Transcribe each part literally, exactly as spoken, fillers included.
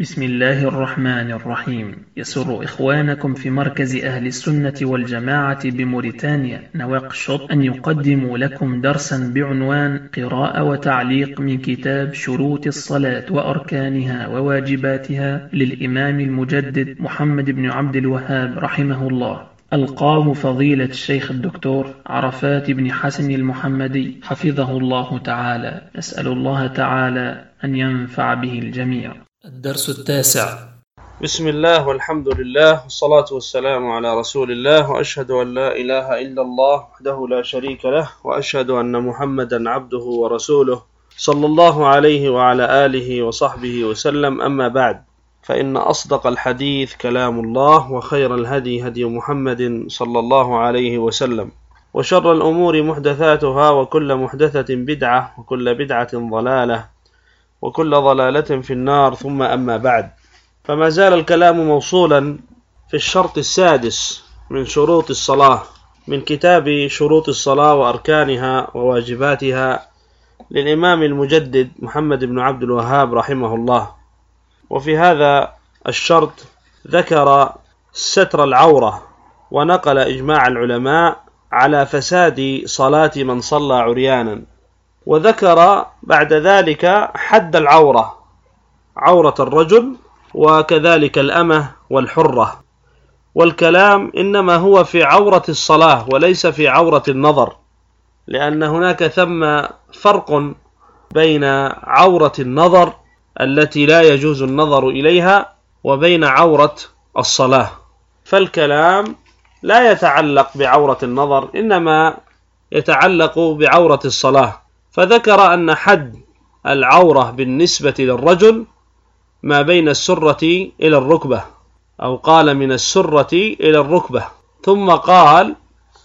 بسم الله الرحمن الرحيم. يسر إخوانكم في مركز أهل السنة والجماعة بموريتانيا نواكشوط أن يقدموا لكم درسا بعنوان قراءة وتعليق من كتاب شروط الصلاة وأركانها وواجباتها للإمام المجدد محمد بن عبد الوهاب رحمه الله، ألقاه فضيلة الشيخ الدكتور عرفات بن حسن المحمدي حفظه الله تعالى. نسأل الله تعالى أن ينفع به الجميع. الدرس التاسع. بسم الله والحمد لله والصلاة والسلام على رسول الله، وأشهد أن لا إله إلا الله وحده لا شريك له، وأشهد أن محمدا عبده ورسوله صلى الله عليه وعلى آله وصحبه وسلم. أما بعد، فإن أصدق الحديث كلام الله، وخير الهدي هدي محمد صلى الله عليه وسلم، وشر الأمور محدثاتها، وكل محدثة بدعة، وكل بدعة ضلالة، وكل ضلالة في النار. ثم أما بعد، فما زال الكلام موصولا في الشرط السادس من شروط الصلاة من كتاب شروط الصلاة وأركانها وواجباتها للإمام المجدد محمد بن عبد الوهاب رحمه الله. وفي هذا الشرط ذكر ستر العورة، ونقل إجماع العلماء على فساد صلاة من صلى عريانا، وذكر بعد ذلك حد العورة، عورة الرجل وكذلك الأمة والحرة. والكلام إنما هو في عورة الصلاة وليس في عورة النظر، لأن هناك ثم فرق بين عورة النظر التي لا يجوز النظر إليها وبين عورة الصلاة. فالكلام لا يتعلق بعورة النظر، إنما يتعلق بعورة الصلاة. فذكر أن حد العورة بالنسبة للرجل ما بين السرة إلى الركبة، أو قال من السرة إلى الركبة، ثم قال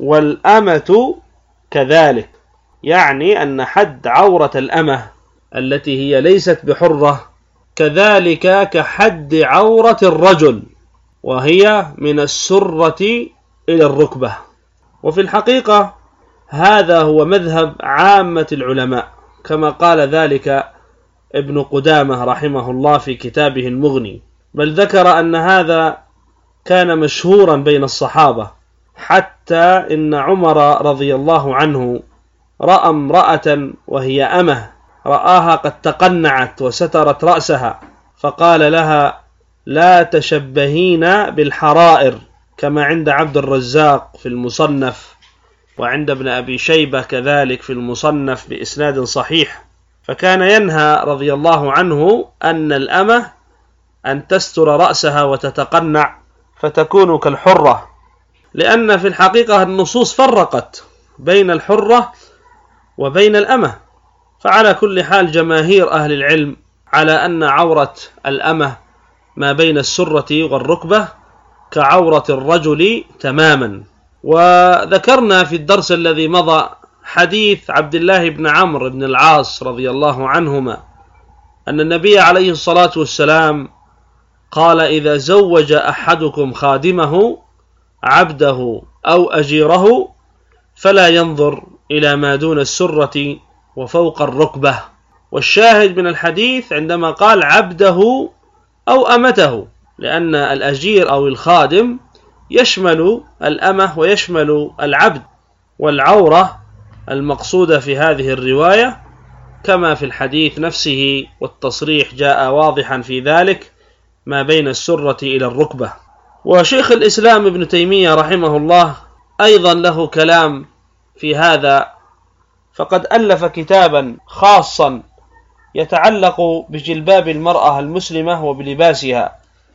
والأمة كذلك، يعني أن حد عورة الأمة التي هي ليست بحرة كذلك كحد عورة الرجل، وهي من السرة إلى الركبة. وفي الحقيقة هذا هو مذهب عامة العلماء، كما قال ذلك ابن قدامة رحمه الله في كتابه المغني، بل ذكر أن هذا كان مشهورا بين الصحابة، حتى إن عمر رضي الله عنه رأى امرأة وهي أمه، رآها قد تقنعت وسترت رأسها، فقال لها لا تشبهين بالحرائر، كما عند عبد الرزاق في المصنف، وعند ابن أبي شيبة كذلك في المصنف بإسناد صحيح. فكان ينهى رضي الله عنه أن الأمة أن تستر رأسها وتتقنع فتكون كالحرة، لأن في الحقيقة النصوص فرقت بين الحرة وبين الأمة. فعلى كل حال جماهير أهل العلم على أن عورة الأمة ما بين السرة والركبة كعورة الرجل تماما. وذكرنا في الدرس الذي مضى حديث عبد الله بن عمرو بن العاص رضي الله عنهما أن النبي عليه الصلاة والسلام قال إذا زوج أحدكم خادمه عبده أو أجيره فلا ينظر إلى ما دون السرة وفوق الركبة. والشاهد من الحديث عندما قال عبده أو أمته، لأن الأجير أو الخادم يشمل الأمة ويشمل العبد، والعورة المقصودة في هذه الرواية كما في الحديث نفسه، والتصريح جاء واضحا في ذلك ما بين السرة إلى الركبة. وشيخ الإسلام ابن تيمية رحمه الله أيضا له كلام في هذا، فقد ألف كتابا خاصا يتعلق بجلباب المرأة المسلمة وبلباسها،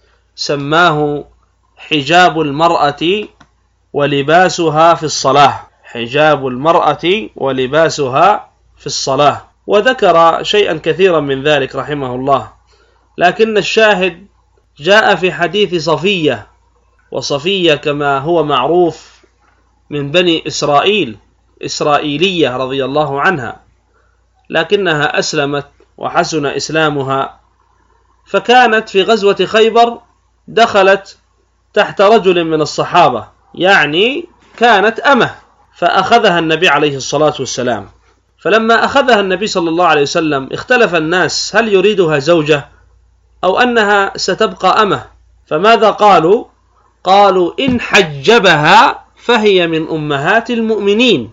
سماه حجاب المرأة ولباسها في الصلاة، حجاب المرأة ولباسها في الصلاة. وذكر شيئا كثيرا من ذلك رحمه الله، لكن الشاهد جاء في حديث صفية، وصفية كما هو معروف من بني إسرائيل، إسرائيلية رضي الله عنها، لكنها أسلمت وحسن إسلامها، فكانت في غزوة خيبر دخلت تحت رجل من الصحابة، يعني كانت أمه، فأخذها النبي عليه الصلاة والسلام. فلما أخذها النبي صلى الله عليه وسلم اختلف الناس هل يريدها زوجة أو أنها ستبقى أمه. فماذا قالوا؟ قالوا إن حجبها فهي من أمهات المؤمنين،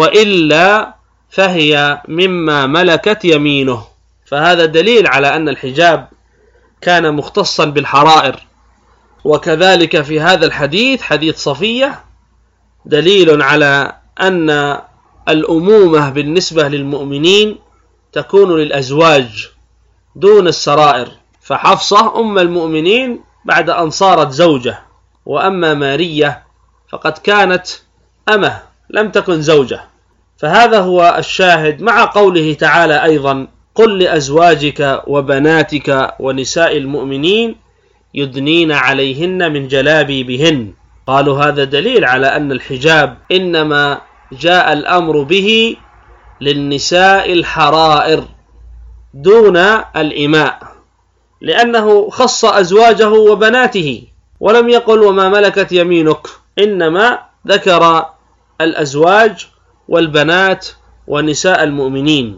وإلا فهي مما ملكت يمينه. فهذا دليل على أن الحجاب كان مختصا بالحرائر. وكذلك في هذا الحديث، حديث صفية، دليل على أن الأمومة بالنسبة للمؤمنين تكون للأزواج دون السرائر. فحفصة أم المؤمنين بعد أن صارت زوجة، وأما مارية فقد كانت أمه لم تكن زوجة. فهذا هو الشاهد، مع قوله تعالى أيضا: قل لأزواجك وبناتك ونساء المؤمنين يدنين عليهن من جلابيبهن. قالوا هذا دليل على أن الحجاب إنما جاء الأمر به للنساء الحرائر دون الإماء، لأنه خص أزواجه وبناته ولم يقل وما ملكت يمينك، إنما ذكر الأزواج والبنات ونساء المؤمنين،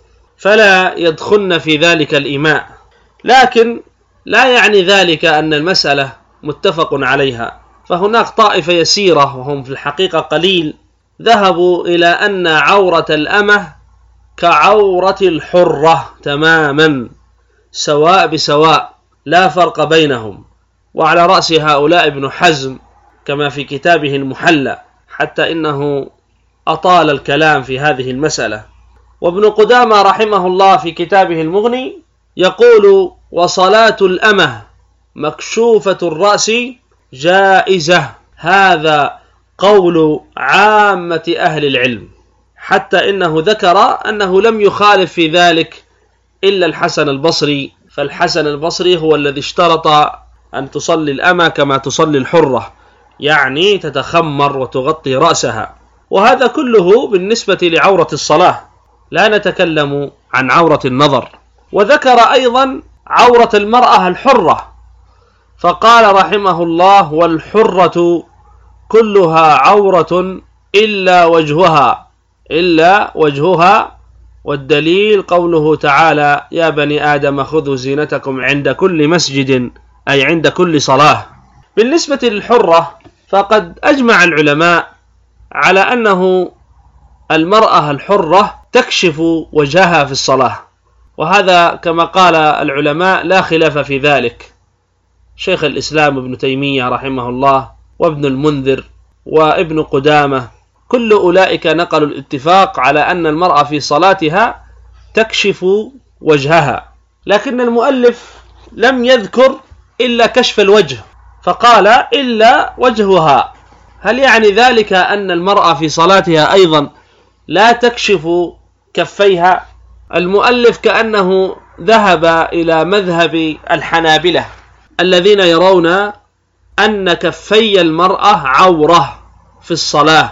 فلا يدخلن في ذلك الإماء. لكن لا يعني ذلك أن المسألة متفق عليها، فهناك طائفة يسيرة وهم في الحقيقة قليل ذهبوا إلى أن عورة الأمة كعورة الحرة تماما، سواء بسواء، لا فرق بينهم. وعلى رأس هؤلاء ابن حزم كما في كتابه المحلى، حتى إنه أطال الكلام في هذه المسألة. وابن قدامة رحمه الله في كتابه المغني يقول: وصلاة الأمة مكشوفة الرأس جائزة. هذا قول عامة أهل العلم، حتى إنه ذكر أنه لم يخالف في ذلك إلا الحسن البصري، فالحسن البصري هو الذي اشترط أن تصلي الأمة كما تصلي الحرة، يعني تتخمر وتغطي رأسها. وهذا كله بالنسبة لعورة الصلاة، لا نتكلم عن عورة النظر. وذكر أيضا عورة المرأة الحرة، فقال رحمه الله: والحرة كلها عورة إلا وجهها إلا وجهها والدليل قوله تعالى: يا بني آدم خذوا زينتكم عند كل مسجد، أي عند كل صلاة. بالنسبة للحرة فقد أجمع العلماء على أنه المرأة الحرة تكشف وجهها في الصلاة، وهذا كما قال العلماء لا خلاف في ذلك. شيخ الإسلام ابن تيمية رحمه الله وابن المنذر وابن قدامة كل أولئك نقلوا الاتفاق على أن المرأة في صلاتها تكشف وجهها، لكن المؤلف لم يذكر إلا كشف الوجه، فقال إلا وجهها. هل يعني ذلك أن المرأة في صلاتها أيضا لا تكشف كفيها؟ المؤلف كأنه ذهب إلى مذهب الحنابلة الذين يرون أن كفي المرأة عورة في الصلاة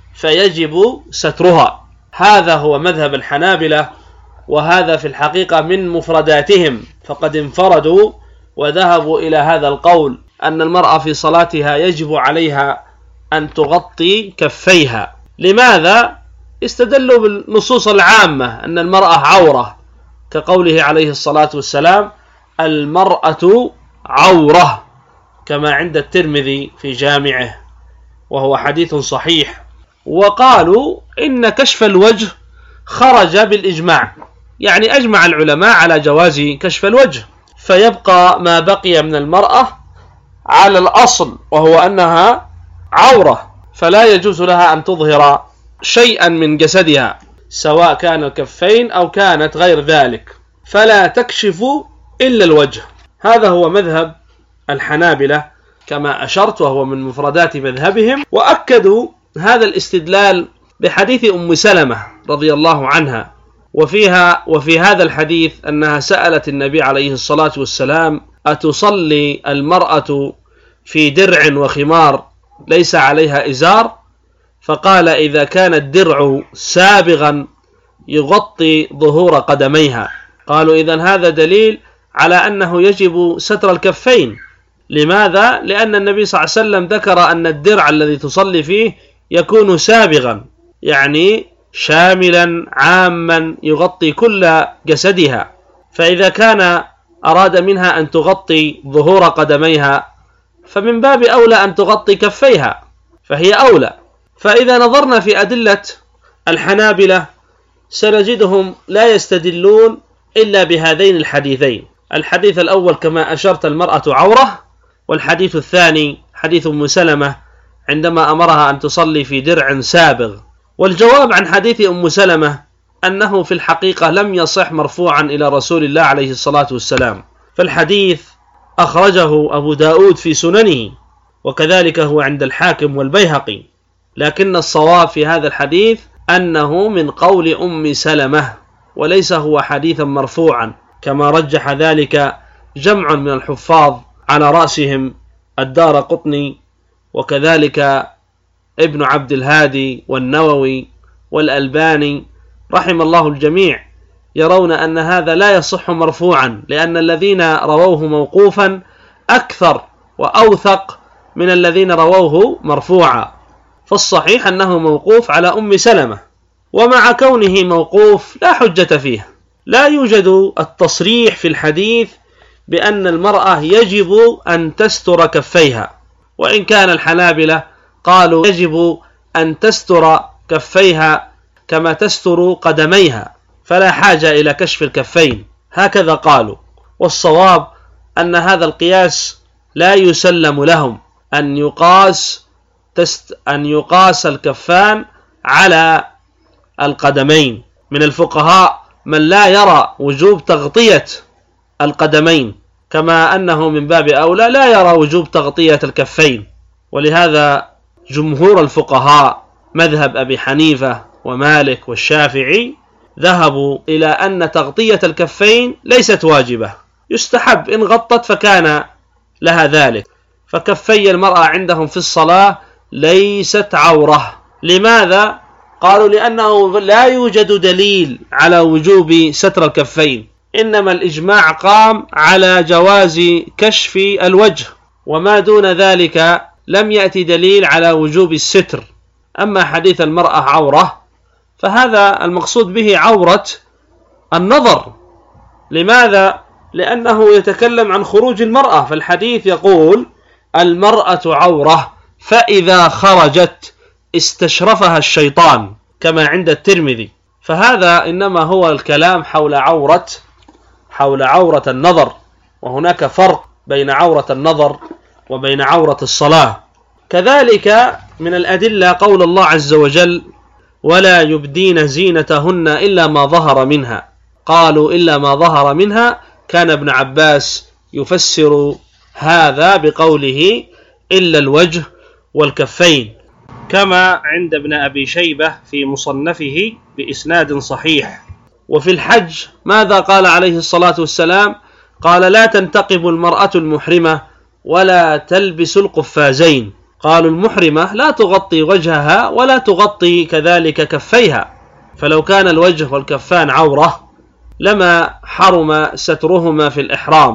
فيجب سترها. هذا هو مذهب الحنابلة، وهذا في الحقيقة من مفرداتهم، فقد انفردوا وذهبوا إلى هذا القول أن المرأة في صلاتها يجب عليها أن تغطي كفيها. لماذا؟ استدلوا بالنصوص العامة أن المرأة عورة، كقوله عليه الصلاة والسلام: المرأة عورة، كما عند الترمذي في جامعه، وهو حديث صحيح. وقالوا إن كشف الوجه خرج بالإجماع، يعني أجمع العلماء على جواز كشف الوجه، فيبقى ما بقي من المرأة على الأصل، وهو أنها عورة، فلا يجوز لها أن تظهر شيئا من جسدها، سواء كان الكفين أو كانت غير ذلك، فلا تكشف إلا الوجه. هذا هو مذهب الحنابلة كما أشرت، وهو من مفردات مذهبهم. وأكدوا هذا الاستدلال بحديث أم سلمة رضي الله عنها، وفيها وفي هذا الحديث أنها سألت النبي عليه الصلاة والسلام: أتصلي المرأة في درع وخمار ليس عليها إزار؟ فقال: إذا كان الدرع سابغا يغطي ظهور قدميها. قالوا: إذن هذا دليل على أنه يجب ستر الكفين. لماذا؟ لأن النبي صلى الله عليه وسلم ذكر أن الدرع الذي تصلي فيه يكون سابغا، يعني شاملا عاما يغطي كل جسدها. فإذا كان أراد منها أن تغطي ظهور قدميها فمن باب أولى أن تغطي كفيها، فهي أولى. فإذا نظرنا في أدلة الحنابلة سنجدهم لا يستدلون إلا بهذين الحديثين. الحديث الأول كما أشرت المرأة عورة، والحديث الثاني حديث أم سلمة عندما أمرها أن تصلي في درع سابغ. والجواب عن حديث أم سلمة أنه في الحقيقة لم يصح مرفوعا إلى رسول الله عليه الصلاة والسلام، فالحديث أخرجه أبو داود في سننه، وكذلك هو عند الحاكم والبيهقي، لكن الصواب في هذا الحديث أنه من قول أم سلمة وليس هو حديثا مرفوعا كما رجح ذلك جمع من الحفاظ على رأسهم الدارقطني وكذلك ابن عبد الهادي والنووي والألباني رحم الله الجميع، يرون أن هذا لا يصح مرفوعا، لأن الذين رووه موقوفا أكثر وأوثق من الذين رووه مرفوعا، فالصحيح أنه موقوف على أم سلمة. ومع كونه موقوف لا حجة فيه، لا يوجد التصريح في الحديث بأن المرأة يجب أن تستر كفيها، وإن كان الحنابلة قالوا يجب أن تستر كفيها كما تستر قدميها، فلا حاجة إلى كشف الكفين، هكذا قالوا. والصواب أن هذا القياس لا يسلم لهم، أن يقاس تست أن يقاس الكفان على القدمين. من الفقهاء من لا يرى وجوب تغطية القدمين، كما أنه من باب أولى لا يرى وجوب تغطية الكفين. ولهذا جمهور الفقهاء مذهب أبي حنيفة ومالك والشافعي ذهبوا إلى أن تغطية الكفين ليست واجبة، يستحب إن غطت فكان لها ذلك. فكفي المرأة عندهم في الصلاة ليست عورة. لماذا؟ قالوا لأنه لا يوجد دليل على وجوب ستر الكفين، إنما الإجماع قام على جواز كشف الوجه، وما دون ذلك لم يأتي دليل على وجوب الستر. أما حديث المرأة عورة فهذا المقصود به عورة النظر. لماذا؟ لأنه يتكلم عن خروج المرأة، فالحديث يقول المرأة عورة فإذا خرجت استشرفها الشيطان كما عند الترمذي. فهذا إنما هو الكلام حول عورة حول عورة النظر، وهناك فرق بين عورة النظر وبين عورة الصلاة. كذلك من الأدلة قول الله عز وجل ولا يبدين زينتهن إلا ما ظهر منها. قالوا إلا ما ظهر منها، كان ابن عباس يفسر هذا بقوله إلا الوجه والكفين، كما عند ابن أبي شيبة في مصنفه بإسناد صحيح. وفي الحج ماذا قال عليه الصلاة والسلام؟ قال لا تنتقب المرأة المحرمة ولا تلبس القفازين. قالوا المحرمة لا تغطي وجهها ولا تغطي كذلك كفيها، فلو كان الوجه والكفان عورة لما حرم سترهما في الإحرام،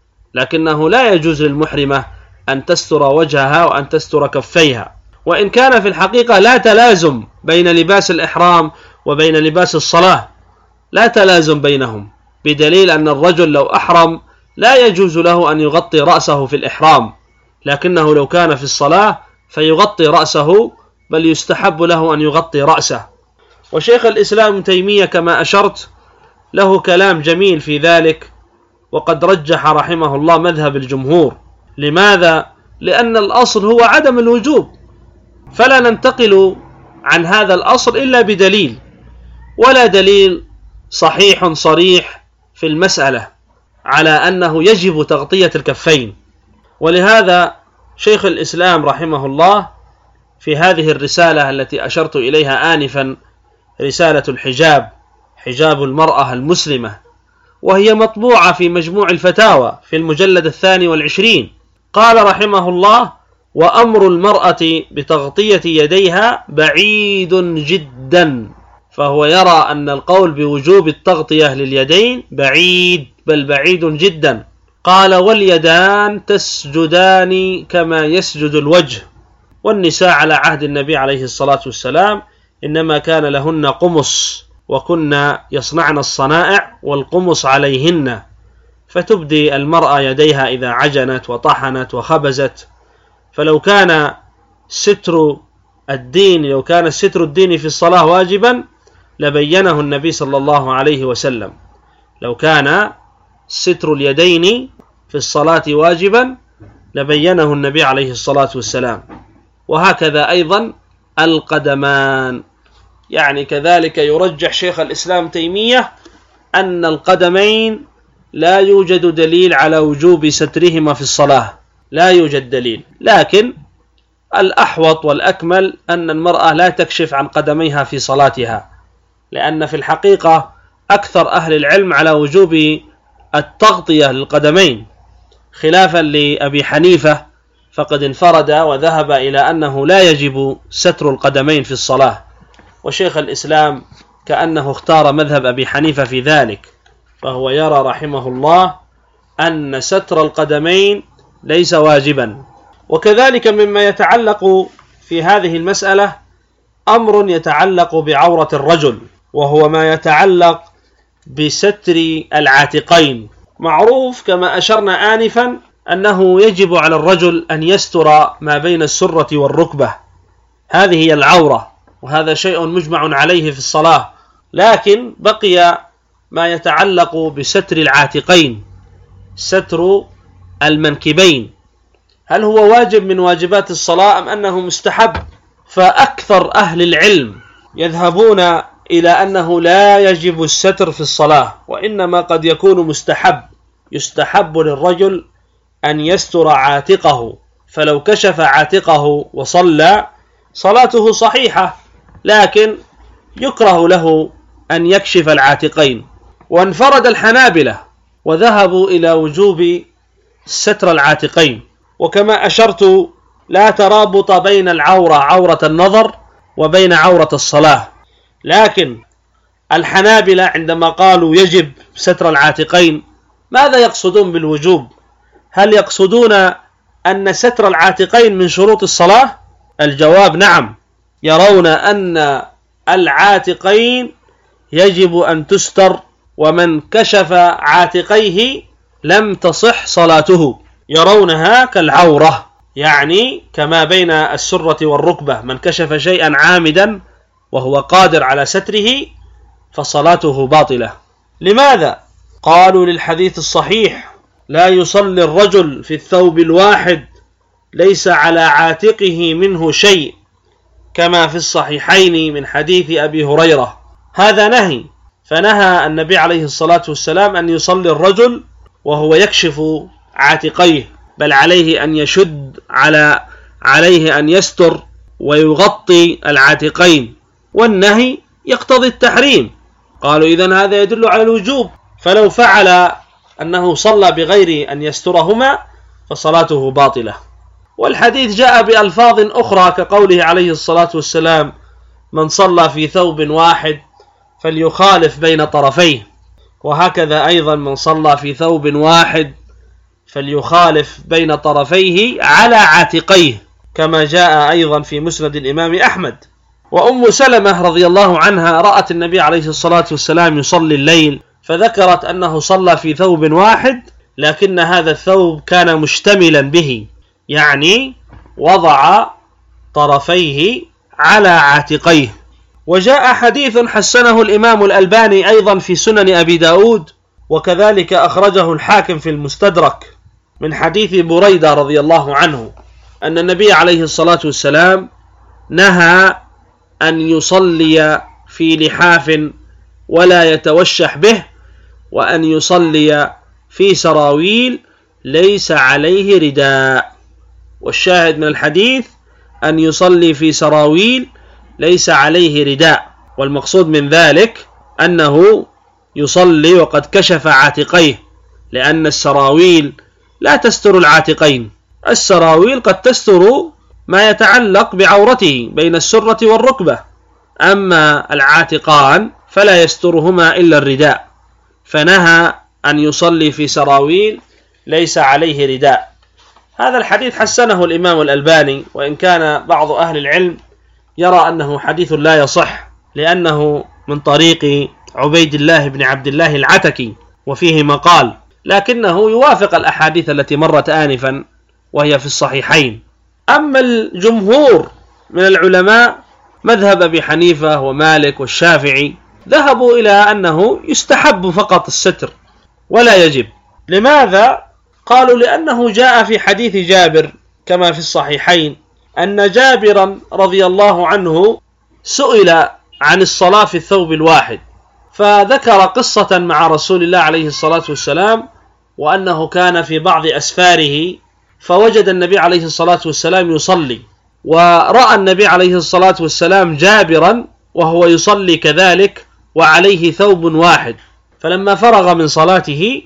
لكنه لا يجوز للمحرمة أن تستر وجهها وأن تستر كفيها. وإن كان في الحقيقة لا تلازم بين لباس الإحرام وبين لباس الصلاة، لا تلازم بينهم، بدليل أن الرجل لو أحرم لا يجوز له أن يغطي رأسه في الإحرام، لكنه لو كان في الصلاة فيغطي رأسه، بل يستحب له أن يغطي رأسه. وشيخ الإسلام ابن تيمية كما أشرت له كلام جميل في ذلك، وقد رجح رحمه الله مذهب الجمهور. لماذا؟ لأن الأصل هو عدم الوجوب، فلا ننتقل عن هذا الأصل إلا بدليل، ولا دليل صحيح صريح في المسألة على أنه يجب تغطية الكفين. ولهذا شيخ الإسلام رحمه الله في هذه الرسالة التي أشرت إليها آنفا، رسالة الحجاب، حجاب المرأة المسلمة، وهي مطبوعة في مجموع الفتاوى في المجلد الثاني والعشرين، قال رحمه الله وأمر المرأة بتغطية يديها بعيد جدا، فهو يرى أن القول بوجوب التغطية لليدين بعيد، بل بعيد جدا. قال واليدان تسجدان كما يسجد الوجه، والنساء على عهد النبي عليه الصلاة والسلام إنما كان لهن قمص، وكنا يصنعن الصنائع والقمص عليهن، فتبدي المرأة يديها إذا عجنت وطحنت وخبزت. فلو كان ستر الدين لو كان الستر الديني في الصلاة واجبا لبينه النبي صلى الله عليه وسلم. لو كان ستر اليدين في الصلاة واجبا لبينه النبي عليه الصلاة والسلام. وهكذا أيضا القدمان، يعني كذلك يرجح شيخ الإسلام تيمية أن القدمين لا يوجد دليل على وجوب سترهما في الصلاة، لا يوجد دليل، لكن الأحوط والأكمل أن المرأة لا تكشف عن قدميها في صلاتها، لأن في الحقيقة أكثر أهل العلم على وجوب التغطية للقدمين، خلافا لأبي حنيفة فقد انفرد وذهب إلى أنه لا يجب ستر القدمين في الصلاة، وشيخ الإسلام كأنه اختار مذهب أبي حنيفة في ذلك، فهو يرى رحمه الله أن ستر القدمين ليس واجبا. وكذلك مما يتعلق في هذه المسألة أمر يتعلق بعورة الرجل، وهو ما يتعلق بستر العاتقين. معروف كما أشرنا آنفا أنه يجب على الرجل أن يستر ما بين السرة والركبة، هذه هي العورة، وهذا شيء مجمع عليه في الصلاة. لكن بقي ما يتعلق بستر العاتقين، ستر المنكبين، هل هو واجب من واجبات الصلاة أم أنه مستحب؟ فأكثر أهل العلم يذهبون إلى أنه لا يجب الستر في الصلاة، وإنما قد يكون مستحب، يستحب للرجل أن يستر عاتقه، فلو كشف عاتقه وصلى صلاته صحيحة، لكن يكره له أن يكشف العاتقين. وانفرد الحنابلة وذهبوا إلى وجوب ستر العاتقين. وكما أشرت لا ترابط بين العورة عورة النظر وبين عورة الصلاة، لكن الحنابلة عندما قالوا يجب ستر العاتقين ماذا يقصدون بالوجوب؟ هل يقصدون أن ستر العاتقين من شروط الصلاة؟ الجواب نعم، يرون أن العاتقين يجب أن تستر، ومن كشف عاتقيه لم تصح صلاته، يرونها كالعورة، يعني كما بين السرة والركبة، من كشف شيئا عامدا وهو قادر على ستره فصلاته باطلة. لماذا؟ قالوا للحديث الصحيح: لا يصلي الرجل في الثوب الواحد ليس على عاتقه منه شيء، كما في الصحيحين من حديث أبي هريرة. هذا نهي، فنهى النبي عليه الصلاة والسلام أن يصلي الرجل وهو يكشف عاتقيه، بل عليه أن يشد على عليه أن يستر ويغطي العاتقين، والنهي يقتضي التحريم. قالوا إذن هذا يدل على الوجوب، فلو فعل أنه صلى بغير أن يسترهما فصلاته باطلة. والحديث جاء بألفاظ أخرى كقوله عليه الصلاة والسلام: من صلى في ثوب واحد فليخالف بين طرفيه، وهكذا أيضا من صلى في ثوب واحد فليخالف بين طرفيه على عاتقيه، كما جاء أيضا في مسند الإمام أحمد. وأم سلمة رضي الله عنها رأت النبي عليه الصلاة والسلام يصلي الليل، فذكرت أنه صلى في ثوب واحد، لكن هذا الثوب كان مشتملا به، يعني وضع طرفيه على عاتقيه. وجاء حديث حسنه الإمام الألباني أيضا في سنن أبي داود، وكذلك أخرجه الحاكم في المستدرك، من حديث بريدة رضي الله عنه أن النبي عليه الصلاة والسلام نهى أن يصلي في لحاف ولا يتوشح به، وأن يصلي في سراويل ليس عليه رداء. والشاهد من الحديث أن يصلي في سراويل ليس عليه رداء، والمقصود من ذلك أنه يصلي وقد كشف عاتقيه، لأن السراويل لا تستر العاتقين، السراويل قد تستر ما يتعلق بعورته بين السرة والركبة، أما العاتقان فلا يسترهما إلا الرداء، فنهى أن يصلي في سراويل ليس عليه رداء. هذا الحديث حسنه الإمام الألباني، وإن كان بعض أهل العلم يرى أنه حديث لا يصح، لأنه من طريق عبيد الله بن عبد الله العتكي، وفيه مقال، لكنه يوافق الأحاديث التي مرت آنفا وهي في الصحيحين. أما الجمهور من العلماء مذهب أبي حنيفة ومالك والشافعي ذهبوا إلى أنه يستحب فقط الستر ولا يجب. لماذا؟ قالوا لأنه جاء في حديث جابر كما في الصحيحين أن جابرا رضي الله عنه سئل عن الصلاة في الثوب الواحد، فذكر قصة مع رسول الله عليه الصلاة والسلام، وأنه كان في بعض أسفاره فوجد النبي عليه الصلاة والسلام يصلي، ورأى النبي عليه الصلاة والسلام جابرا وهو يصلي كذلك وعليه ثوب واحد، فلما فرغ من صلاته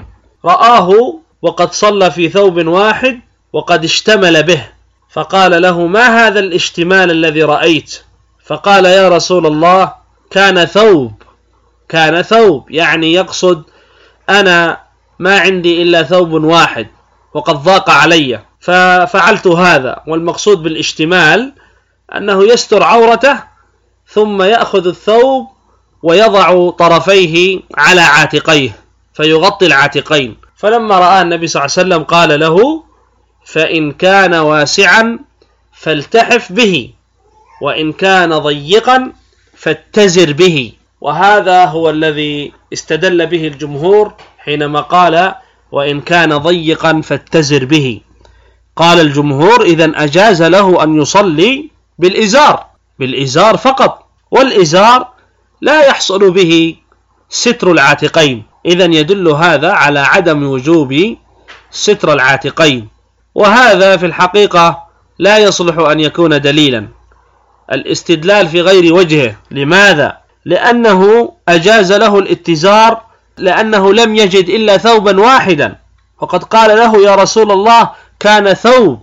رآه وقد صلى في ثوب واحد وقد اشتمل به، فقال له: ما هذا الاشتمال الذي رأيت؟ فقال: يا رسول الله كان ثوب كان ثوب يعني يقصد أنا ما عندي إلا ثوب واحد وقد ضاق علي ففعلت هذا. والمقصود بالاشتمال أنه يستر عورته ثم يأخذ الثوب ويضع طرفيه على عاتقيه فيغطي العاتقين. فلما رأى النبي صلى الله عليه وسلم قال له: فإن كان واسعا فالتحف به، وإن كان ضيقا فاتزر به. وهذا هو الذي استدل به الجمهور حينما قال: وإن كان ضيقا فاتزر به. قال الجمهور: إذن أجاز له أن يصلي بالإزار بالإزار فقط، والإزار لا يحصل به ستر العاتقين، إذن يدل هذا على عدم وجوب ستر العاتقين. وهذا في الحقيقة لا يصلح أن يكون دليلا، الاستدلال في غير وجهه. لماذا؟ لأنه أجاز له الاتزار لأنه لم يجد إلا ثوبا واحدا، وقد قال له: يا رسول الله كان ثوب،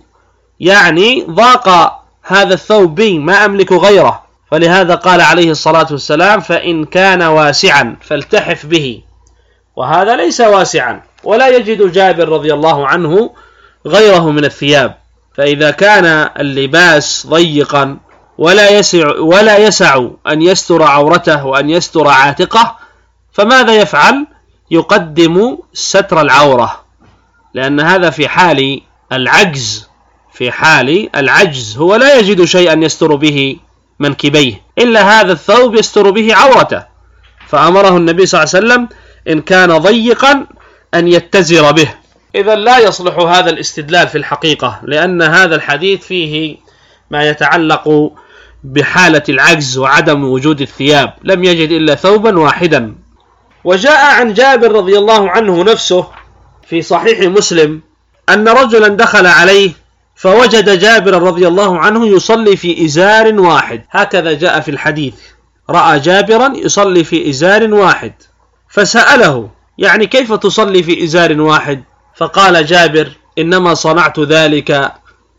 يعني ضاق هذا الثوب بي ما أملك غيره، فلهذا قال عليه الصلاة والسلام: فإن كان واسعا فالتحف به. وهذا ليس واسعا، ولا يجد جابر رضي الله عنه غيره من الثياب، فإذا كان اللباس ضيقا ولا يسع, ولا يسع أن يستر عورته وأن يستر عاتقه، فماذا يفعل؟ يقدم ستر العورة، لأن هذا في حال العجز في حال العجز هو لا يجد شيئا يستر به منكبيه إلا هذا الثوب يستر به عورته، فأمره النبي صلى الله عليه وسلم إن كان ضيقا أن يتزر به. إذا لا يصلح هذا الاستدلال في الحقيقة، لأن هذا الحديث فيه ما يتعلق بحالة العجز وعدم وجود الثياب، لم يجد إلا ثوبا واحدا. وجاء عن جابر رضي الله عنه نفسه في صحيح مسلم أن رجلا دخل عليه فوجد جابر رضي الله عنه يصلي في إزار واحد، هكذا جاء في الحديث، رأى جابرا يصلي في إزار واحد فسأله: يعني كيف تصلي في إزار واحد؟ فقال جابر: إنما صنعت ذلك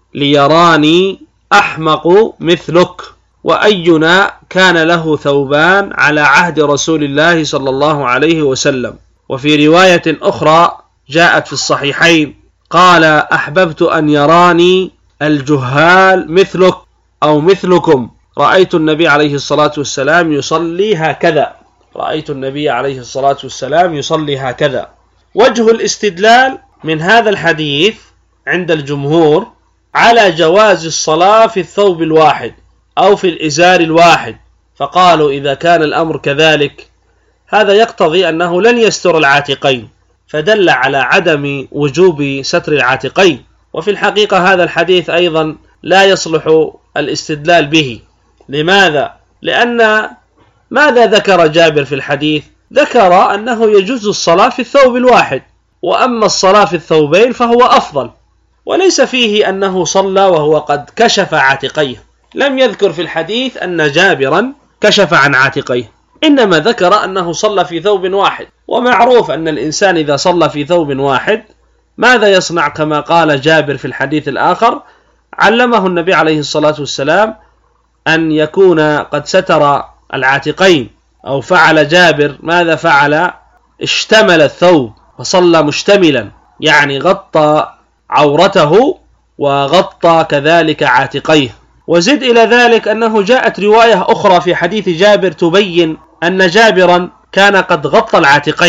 ليراني أحمق مثلك، وأينا كان له ثوبان على عهد رسول الله صلى الله عليه وسلم. وفي رواية أخرى جاءت في الصحيحين قال: أحببت أن يراني الجهال مثلك أو مثلكم، رأيت النبي عليه الصلاة والسلام يصلي هكذا رأيت النبي عليه الصلاة والسلام يصلي هكذا. وجه الاستدلال من هذا الحديث عند الجمهور على جواز الصلاة في الثوب الواحد أو في الإزار الواحد، فقالوا إذا كان الأمر كذلك هذا يقتضي أنه لن يستر العاتقين، فدل على عدم وجوب ستر العاتقين. وفي الحقيقة هذا الحديث أيضا لا يصلح الاستدلال به. لماذا؟ لأن ماذا ذكر جابر في الحديث؟ ذكر أنه يجوز الصلاة في الثوب الواحد، وأما الصلاة في الثوبين فهو أفضل، وليس فيه أنه صلى وهو قد كشف عاتقيه. لم يذكر في الحديث أن جابرا كشف عن عاتقيه، إنما ذكر أنه صلى في ثوب واحد. ومعروف أن الإنسان إذا صلى في ثوب واحد ماذا يصنع؟ كما قال جابر في الحديث الآخر: علمه النبي عليه الصلاة والسلام أن يكون قد ستر العاتقين، أو فعل جابر ماذا فعل؟ اشتمل الثوب وصلى مشتملا، يعني غطى عورته وغطى كذلك عاتقيه. وزد إلى ذلك أنه جاءت رواية أخرى في حديث جابر تبين أن جابرا كان قد غطى العاتقين،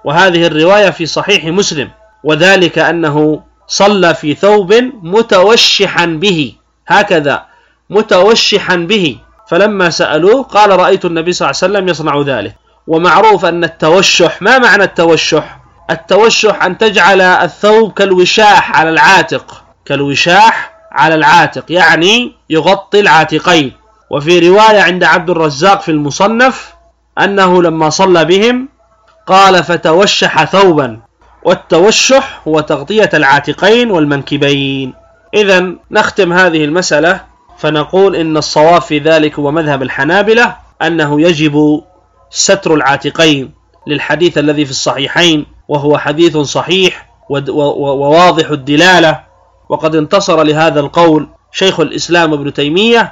وهذه الرواية في صحيح مسلم، وذلك أنه صلى في ثوب متوشحا به، هكذا متوشحا به، فلما سألوه قال رأيت النبي صلى الله عليه وسلم يصنع ذلك. ومعروف أن التوشح، ما معنى التوشح؟ التوشح أن تجعل الثوب كالوشاح على العاتق، كالوشاح على العاتق، يعني يغطي العاتقين. وفي رواية عند عبد الرزاق في المصنف أنه لما صلى بهم قال فتوشح ثوبا، والتوشح هو تغطية العاتقين والمنكبين. إذن نختم هذه المسألة فنقول إن الصواب في ذلك هو مذهب الحنابلة، أنه يجب ستر العاتقين للحديث الذي في الصحيحين، وهو حديث صحيح وواضح الدلالة، وقد انتصر لهذا القول شيخ الإسلام ابن تيمية،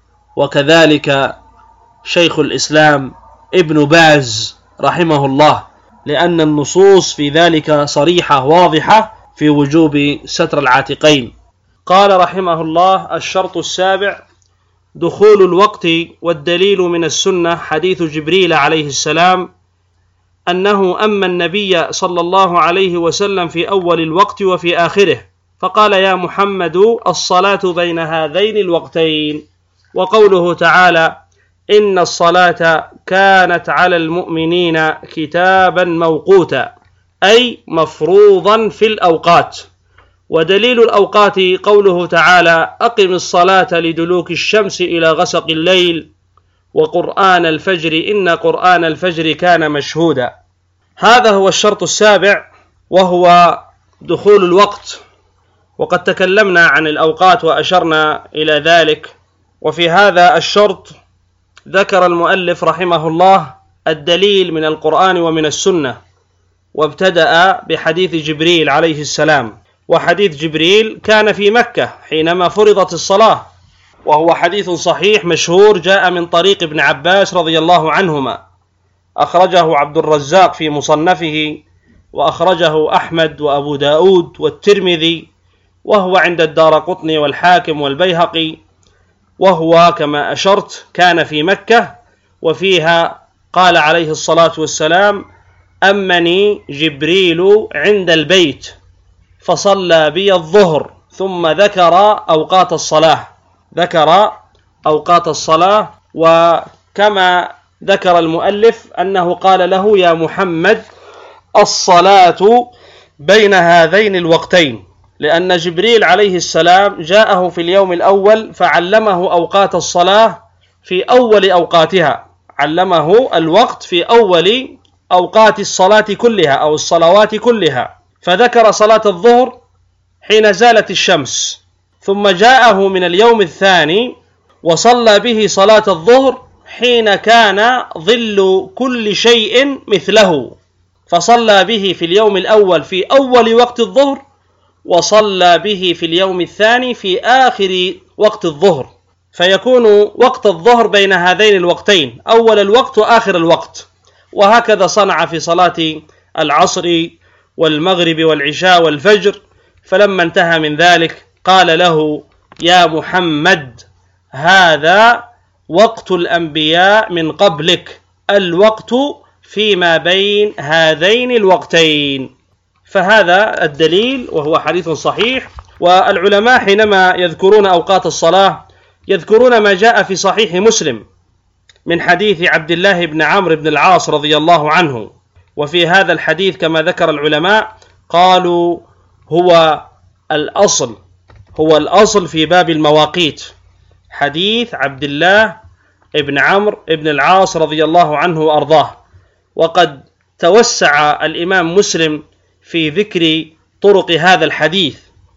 وكذلك شيخ الإسلام ابن باز رحمه الله، لأن النصوص في ذلك صريحة واضحة في وجوب ستر العاتقين. قال رحمه الله: الشرط السابع دخول الوقت، والدليل من السنة حديث جبريل عليه السلام أنه أما النبي صلى الله عليه وسلم في أول الوقت وفي آخره، فقال: يا محمد الصلاة بين هذين الوقتين. وقوله تعالى: إن الصلاة كانت على المؤمنين كتابا موقوتا، أي مفروضا في الأوقات. ودليل الأوقات قوله تعالى: أقم الصلاة لدلوك الشمس إلى غسق الليل وقرآن الفجر إن قرآن الفجر كان مشهودا. هذا هو الشرط السابع، وهو دخول الوقت. وقد تكلمنا عن الأوقات وأشرنا إلى ذلك. وفي هذا الشرط ذكر المؤلف رحمه الله الدليل من القرآن ومن السنة، وابتدأ بحديث جبريل عليه السلام. وحديث جبريل كان في مكة حينما فرضت الصلاة، وهو حديث صحيح مشهور جاء من طريق ابن عباس رضي الله عنهما، أخرجه عبد الرزاق في مصنفه، وأخرجه أحمد وأبو داود والترمذي، وهو عند الدارقطني والحاكم والبيهقي. وهو كما أشرت كان في مكة، وفيها قال عليه الصلاة والسلام: أمني جبريل عند البيت فصلى بي الظهر، ثم ذكر أوقات الصلاة، ذكر أوقات الصلاة. وكما ذكر المؤلف أنه قال له: يا محمد الصلاة بين هذين الوقتين، لأن جبريل عليه السلام جاءه في اليوم الأول فعلمه أوقات الصلاة في أول أوقاتها، علمه الوقت في أول أوقات الصلاة كلها أو الصلوات كلها، فذكر صلاة الظهر حين زالت الشمس، ثم جاءه من اليوم الثاني وصلى به صلاة الظهر حين كان ظل كل شيء مثله، فصلى به في اليوم الأول في أول وقت الظهر، وصلى به في اليوم الثاني في آخر وقت الظهر، فيكون وقت الظهر بين هذين الوقتين، أول الوقت وآخر الوقت. وهكذا صنع في صلاة العصر والمغرب والعشاء والفجر. فلما انتهى من ذلك قال له: يا محمد هذا وقت الأنبياء من قبلك، الوقت فيما بين هذين الوقتين. فهذا الدليل، وهو حديث صحيح. والعلماء حينما يذكرون أوقات الصلاة يذكرون ما جاء في صحيح مسلم من حديث عبد الله بن عمرو بن العاص رضي الله عنه. وفي هذا الحديث كما ذكر العلماء قالوا هو الأصل، هو الأصل في باب المواقيت، حديث عبد الله بن عمرو بن العاص رضي الله عنه وأرضاه. وقد توسع الإمام مسلم في ذكر طرق هذا الحديث،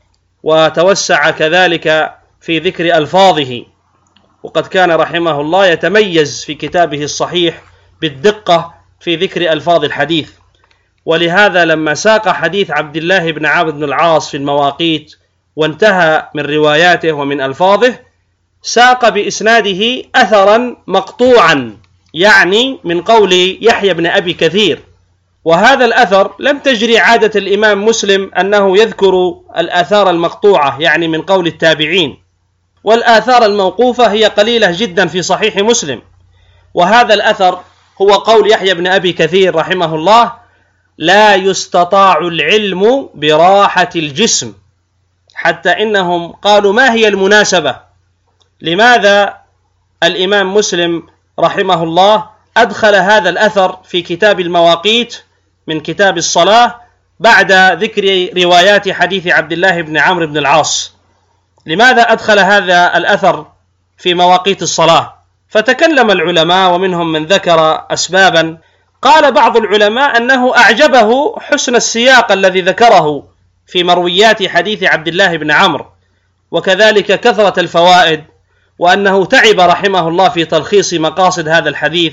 وتوسع كذلك في ذكر ألفاظه، وقد كان رحمه الله يتميز في كتابه الصحيح بالدقة في ذكر ألفاظ الحديث. ولهذا لما ساق حديث عبد الله بن عمرو بن العاص في المواقيت وانتهى من رواياته ومن ألفاظه، ساق بإسناده أثرا مقطوعا، يعني من قول يحيى بن أبي كثير. وهذا الأثر لم تجري عادة الإمام مسلم أنه يذكر الآثار المقطوعة، يعني من قول التابعين، والآثار الموقوفة هي قليلة جدا في صحيح مسلم. وهذا الأثر هو قول يحيى بن أبي كثير رحمه الله: لا يستطاع العلم براحة الجسم، حتى إنهم قالوا ما هي المناسبة؟ لماذا الإمام مسلم رحمه الله أدخل هذا الأثر في كتاب المواقيت من كتاب الصلاة بعد ذكر روايات حديث عبد الله بن عمرو بن العاص؟ لماذا أدخل هذا الأثر في مواقيت الصلاة؟ فتكلم العلماء ومنهم من ذكر أسبابا. قال بعض العلماء أنه أعجبه حسن السياق الذي ذكره في مرويات حديث عبد الله بن عمرو، وكذلك كثرة الفوائد، وأنه تعب رحمه الله في تلخيص مقاصد هذا الحديث،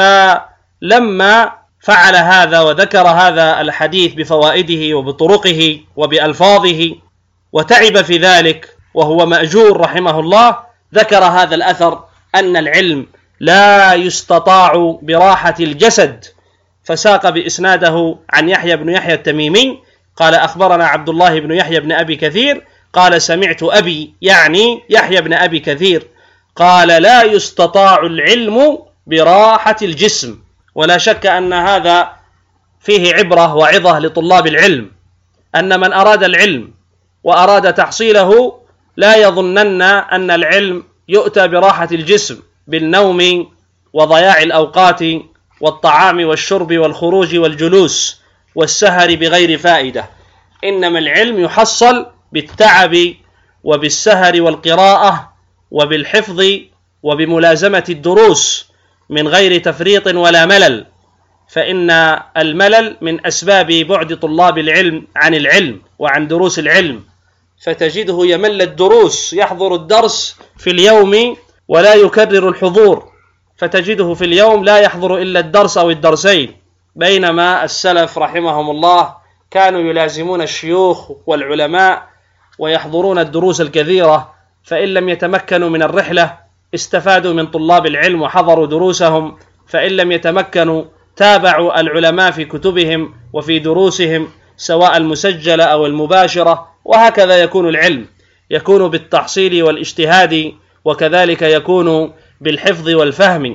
فلما فعل هذا وذكر هذا الحديث بفوائده وبطرقه وبألفاظه وتعب في ذلك وهو مأجور رحمه الله، ذكر هذا الأثر أن العلم لا يستطاع براحة الجسد، فساق بإسناده عن يحيى بن يحيى التميمي قال أخبرنا عبد الله بن يحيى بن أبي كثير قال سمعت أبي، يعني يحيى بن أبي كثير، قال لا يستطاع العلم براحة الجسم. ولا شك أن هذا فيه عبرة وعظة لطلاب العلم، أن من أراد العلم وأراد تحصيله لا يظنن أن العلم يؤتى براحة الجسم بالنوم وضياع الأوقات والطعام والشرب والخروج والجلوس والسهر بغير فائدة، إنما العلم يحصل بالتعب وبالسهر والقراءة وبالحفظ وبملازمة الدروس من غير تفريط ولا ملل، فإن الملل من أسباب بعد طلاب العلم عن العلم وعن دروس العلم، فتجده يمل الدروس، يحضر الدرس في اليوم ولا يكرر الحضور، فتجده في اليوم لا يحضر إلا الدرس أو الدرسين، بينما السلف رحمهم الله كانوا يلازمون الشيوخ والعلماء ويحضرون الدروس الكثيرة، فإن لم يتمكنوا من الرحلة استفادوا من طلاب العلم وحضروا دروسهم، فإن لم يتمكنوا تابعوا العلماء في كتبهم وفي دروسهم سواء المسجلة أو المباشرة. وهكذا يكون العلم، يكون بالتحصيل والاجتهاد، وكذلك يكون بالحفظ والفهم،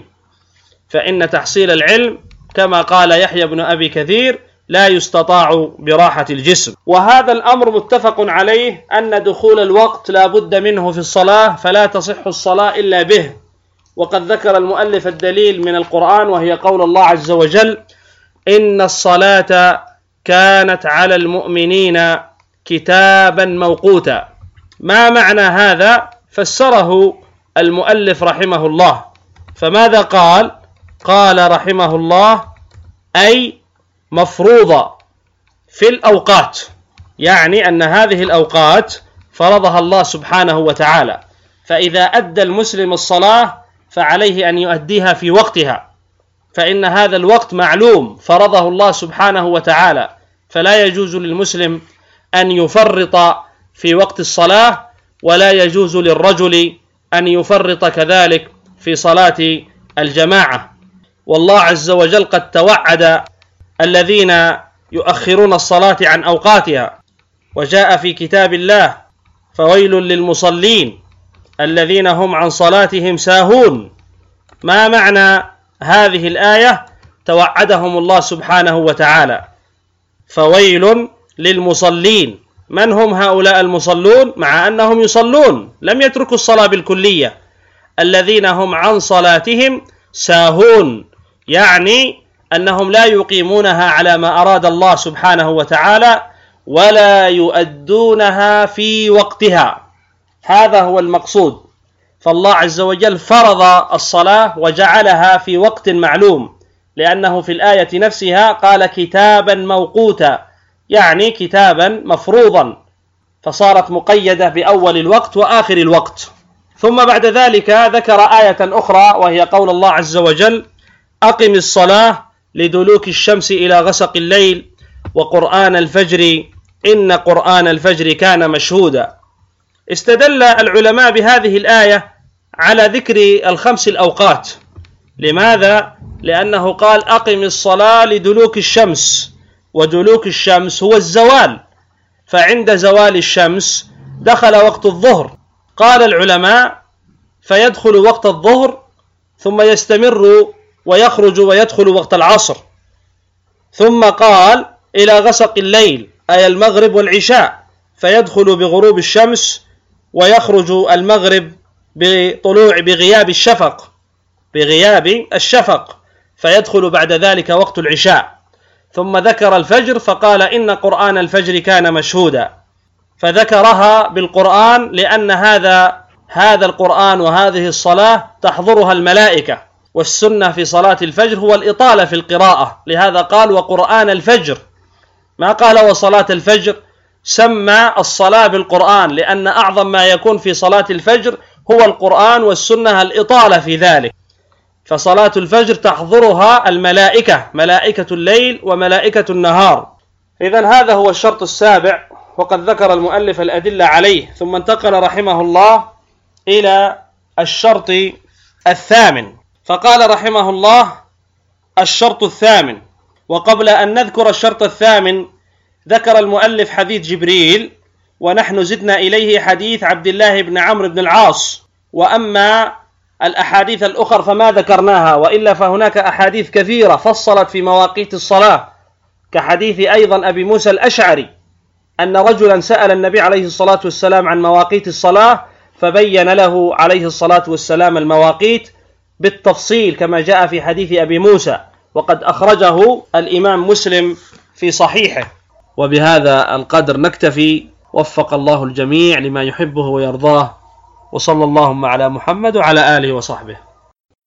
فإن تحصيل العلم كما قال يحيى بن أبي كثير لا يستطاع براحة الجسم. وهذا الأمر متفق عليه أن دخول الوقت لا بد منه في الصلاة، فلا تصح الصلاة إلا به. وقد ذكر المؤلف الدليل من القرآن، وهي قول الله عز وجل إن الصلاة كانت على المؤمنين كتابا موقوتا. ما معنى هذا؟ فسره المؤلف رحمه الله، فماذا قال؟ قال رحمه الله أي مفروضة في الأوقات، يعني أن هذه الأوقات فرضها الله سبحانه وتعالى، فإذا أدى المسلم الصلاة فعليه أن يؤديها في وقتها، فإن هذا الوقت معلوم فرضه الله سبحانه وتعالى، فلا يجوز للمسلم أن يفرط في وقت الصلاة، ولا يجوز للرجل أن يفرط كذلك في صلاة الجماعة. والله عز وجل قد توعد الذين يؤخرون الصلاة عن أوقاتها، وجاء في كتاب الله فويل للمصلين الذين هم عن صلاتهم ساهون. ما معنى هذه الآية؟ توعدهم الله سبحانه وتعالى، فويل للمصلين. من هم هؤلاء المصلون؟ مع أنهم يصلون، لم يتركوا الصلاة بالكلية، الذين هم عن صلاتهم ساهون، يعني أنهم لا يقيمونها على ما أراد الله سبحانه وتعالى ولا يؤدونها في وقتها، هذا هو المقصود. فالله عز وجل فرض الصلاة وجعلها في وقت معلوم، لأنه في الآية نفسها قال كتابا موقوتا، يعني كتابا مفروضا، فصارت مقيدة بأول الوقت وآخر الوقت. ثم بعد ذلك ذكر آية أخرى، وهي قول الله عز وجل أقم الصلاة لدلوك الشمس إلى غسق الليل وقرآن الفجر إن قرآن الفجر كان مشهودا. استدل العلماء بهذه الآية على ذكر الخمس الأوقات. لماذا؟ لأنه قال أقم الصلاة لدلوك الشمس، ودلوك الشمس هو الزوال، فعند زوال الشمس دخل وقت الظهر. قال العلماء فيدخل وقت الظهر ثم يستمر ويخرج ويدخل وقت العصر. ثم قال إلى غسق الليل أي المغرب والعشاء، فيدخل بغروب الشمس ويخرج المغرب بطلوع بغياب الشفق بغياب الشفق فيدخل بعد ذلك وقت العشاء. ثم ذكر الفجر فقال إن قرآن الفجر كان مشهودا، فذكرها بالقرآن لأن هذا هذا القرآن وهذه الصلاة تحضرها الملائكة، والسنة في صلاة الفجر هو الإطالة في القراءة، لهذا قال وقرآن الفجر، ما قال وصلاة الفجر. سمى الصلاة بالقرآن لأن أعظم ما يكون في صلاة الفجر هو القرآن، والسنة الإطالة في ذلك. فصلاة الفجر تحضرها الملائكة، ملائكة الليل وملائكة النهار. إذن هذا هو الشرط السابع، وقد ذكر المؤلف الأدلة عليه، ثم انتقل رحمه الله إلى الشرط الثامن، فقال رحمه الله الشرط الثامن. وقبل أن نذكر الشرط الثامن ذكر المؤلف حديث جبريل، ونحن زدنا إليه حديث عبد الله بن عمرو بن العاص. وأما الأحاديث الأخرى فما ذكرناها، وإلا فهناك أحاديث كثيرة فصلت في مواقيت الصلاة، كحديث أيضا أبي موسى الأشعري أن رجلا سأل النبي عليه الصلاة والسلام عن مواقيت الصلاة، فبين له عليه الصلاة والسلام المواقيت بالتفصيل كما جاء في حديث أبي موسى، وقد أخرجه الإمام مسلم في صحيحه. وبهذا القدر نكتفي، وفق الله الجميع لما يحبه ويرضاه، وصلى اللهم على محمد وعلى آله وصحبه.